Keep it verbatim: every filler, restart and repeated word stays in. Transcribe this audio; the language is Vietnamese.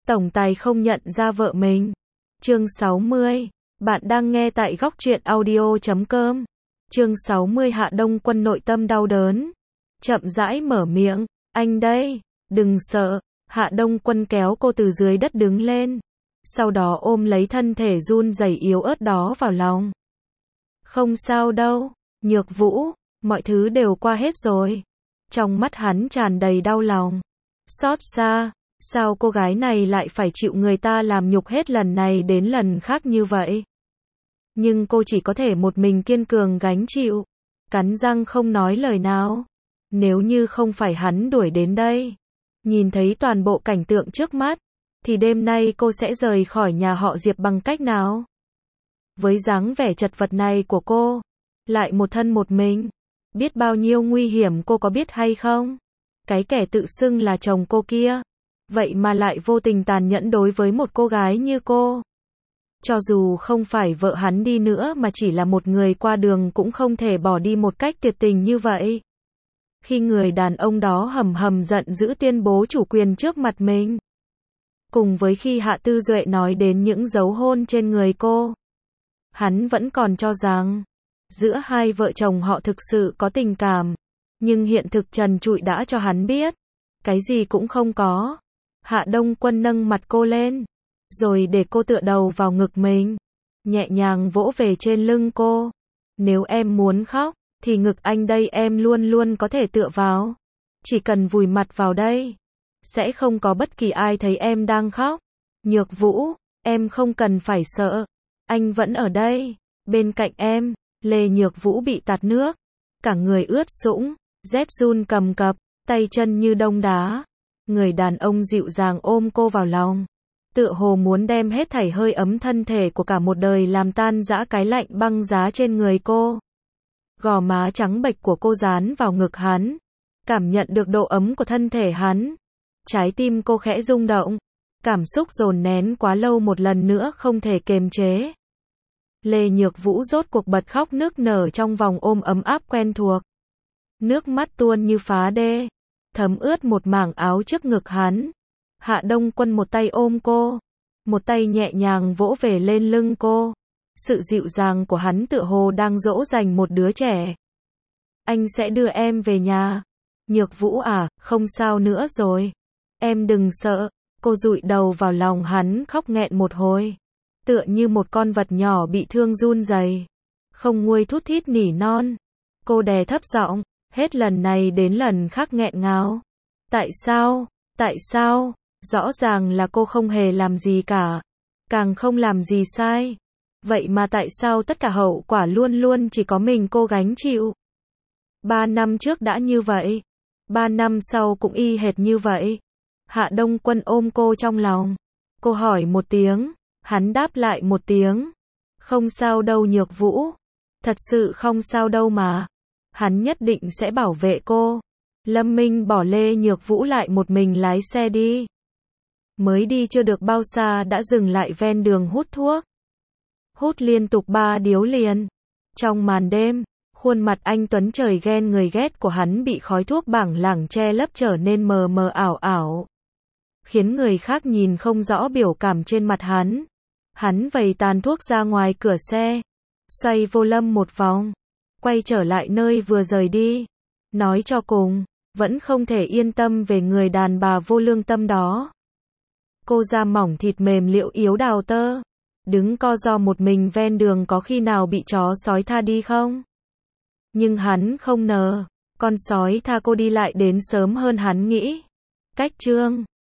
tổng tài không nhận ra vợ mình. Chương sáu mươi. Bạn đang nghe tại góc truyện audio chấm com. Chương sáu mươi. Hạ Đông Quân nội tâm đau đớn, chậm rãi mở miệng, "Anh đây, đừng sợ." Hạ Đông Quân kéo cô từ dưới đất đứng lên, sau đó ôm lấy thân thể run rẩy yếu ớt đó vào lòng. "Không sao đâu, Nhược Vũ, mọi thứ đều qua hết rồi." Trong mắt hắn tràn đầy đau lòng, xót xa, sao cô gái này lại phải chịu người ta làm nhục hết lần này đến lần khác như vậy? Nhưng cô chỉ có thể một mình kiên cường gánh chịu, cắn răng không nói lời nào. Nếu như không phải hắn đuổi đến đây, nhìn thấy toàn bộ cảnh tượng trước mắt, thì đêm nay cô sẽ rời khỏi nhà họ Diệp bằng cách nào? Với dáng vẻ chật vật này của cô, lại một thân một mình, biết bao nhiêu nguy hiểm cô có biết hay không? Cái kẻ tự xưng là chồng cô kia, vậy mà lại vô tình tàn nhẫn đối với một cô gái như cô. Cho dù không phải vợ hắn đi nữa mà chỉ là một người qua đường cũng không thể bỏ đi một cách tuyệt tình như vậy. Khi người đàn ông đó hầm hầm giận dữ tuyên bố chủ quyền trước mặt mình, cùng với khi Hạ Tư Duệ nói đến những dấu hôn trên người cô, hắn vẫn còn cho rằng giữa hai vợ chồng họ thực sự có tình cảm, nhưng hiện thực trần trụi đã cho hắn biết, cái gì cũng không có. Hạ Đông Quân nâng mặt cô lên, rồi để cô tựa đầu vào ngực mình, nhẹ nhàng vỗ về trên lưng cô. "Nếu em muốn khóc, thì ngực anh đây em luôn luôn có thể tựa vào. Chỉ cần vùi mặt vào đây, sẽ không có bất kỳ ai thấy em đang khóc. Nhược Vũ, em không cần phải sợ. Anh vẫn ở đây, bên cạnh em." Lê Nhược Vũ bị tạt nước, cả người ướt sũng, rét run cầm cập, tay chân như đông đá. Người đàn ông dịu dàng ôm cô vào lòng, tựa hồ muốn đem hết thảy hơi ấm thân thể của cả một đời làm tan rã cái lạnh băng giá trên người cô. Gò má trắng bệch của cô dán vào ngực hắn, cảm nhận được độ ấm của thân thể hắn. Trái tim cô khẽ rung động, cảm xúc dồn nén quá lâu một lần nữa không thể kiềm chế. Lê Nhược Vũ rốt cuộc bật khóc nức nở trong vòng ôm ấm áp quen thuộc. Nước mắt tuôn như phá đê, thấm ướt một mảng áo trước ngực hắn. Hạ Đông Quân một tay ôm cô, một tay nhẹ nhàng vỗ về lên lưng cô. Sự dịu dàng của hắn tựa hồ đang dỗ dành một đứa trẻ. "Anh sẽ đưa em về nhà. Nhược Vũ à, không sao nữa rồi. Em đừng sợ." Cô dụi đầu vào lòng hắn khóc nghẹn một hồi, tựa như một con vật nhỏ bị thương run rẩy, không nguôi thút thít nỉ non. Cô đè thấp giọng, hết lần này đến lần khác nghẹn ngào. "Tại sao? Tại sao? Rõ ràng là cô không hề làm gì cả, càng không làm gì sai. Vậy mà tại sao tất cả hậu quả luôn luôn chỉ có mình cô gánh chịu? Ba năm trước đã như vậy, ba năm sau cũng y hệt như vậy." Hạ Đông Quân ôm cô trong lòng. Cô hỏi một tiếng, hắn đáp lại một tiếng. "Không sao đâu Nhược Vũ. Thật sự không sao đâu mà. Hắn nhất định sẽ bảo vệ cô." Lâm Minh bỏ Lê Nhược Vũ lại một mình lái xe đi. Mới đi chưa được bao xa đã dừng lại ven đường hút thuốc. Hút liên tục ba điếu liền. Trong màn đêm, khuôn mặt anh tuấn trời ghen người ghét của hắn bị khói thuốc bảng lảng che lấp trở nên mờ mờ ảo ảo, khiến người khác nhìn không rõ biểu cảm trên mặt hắn. Hắn vẩy tàn thuốc ra ngoài cửa xe, xoay vô lăm một vòng, quay trở lại nơi vừa rời đi. Nói cho cùng, vẫn không thể yên tâm về người đàn bà vô lương tâm đó. Cô da mỏng thịt mềm liệu yếu đào tơ, đứng co ro một mình ven đường có khi nào bị chó sói tha đi không? Nhưng hắn không ngờ, con sói tha cô đi lại đến sớm hơn hắn nghĩ. Cách chương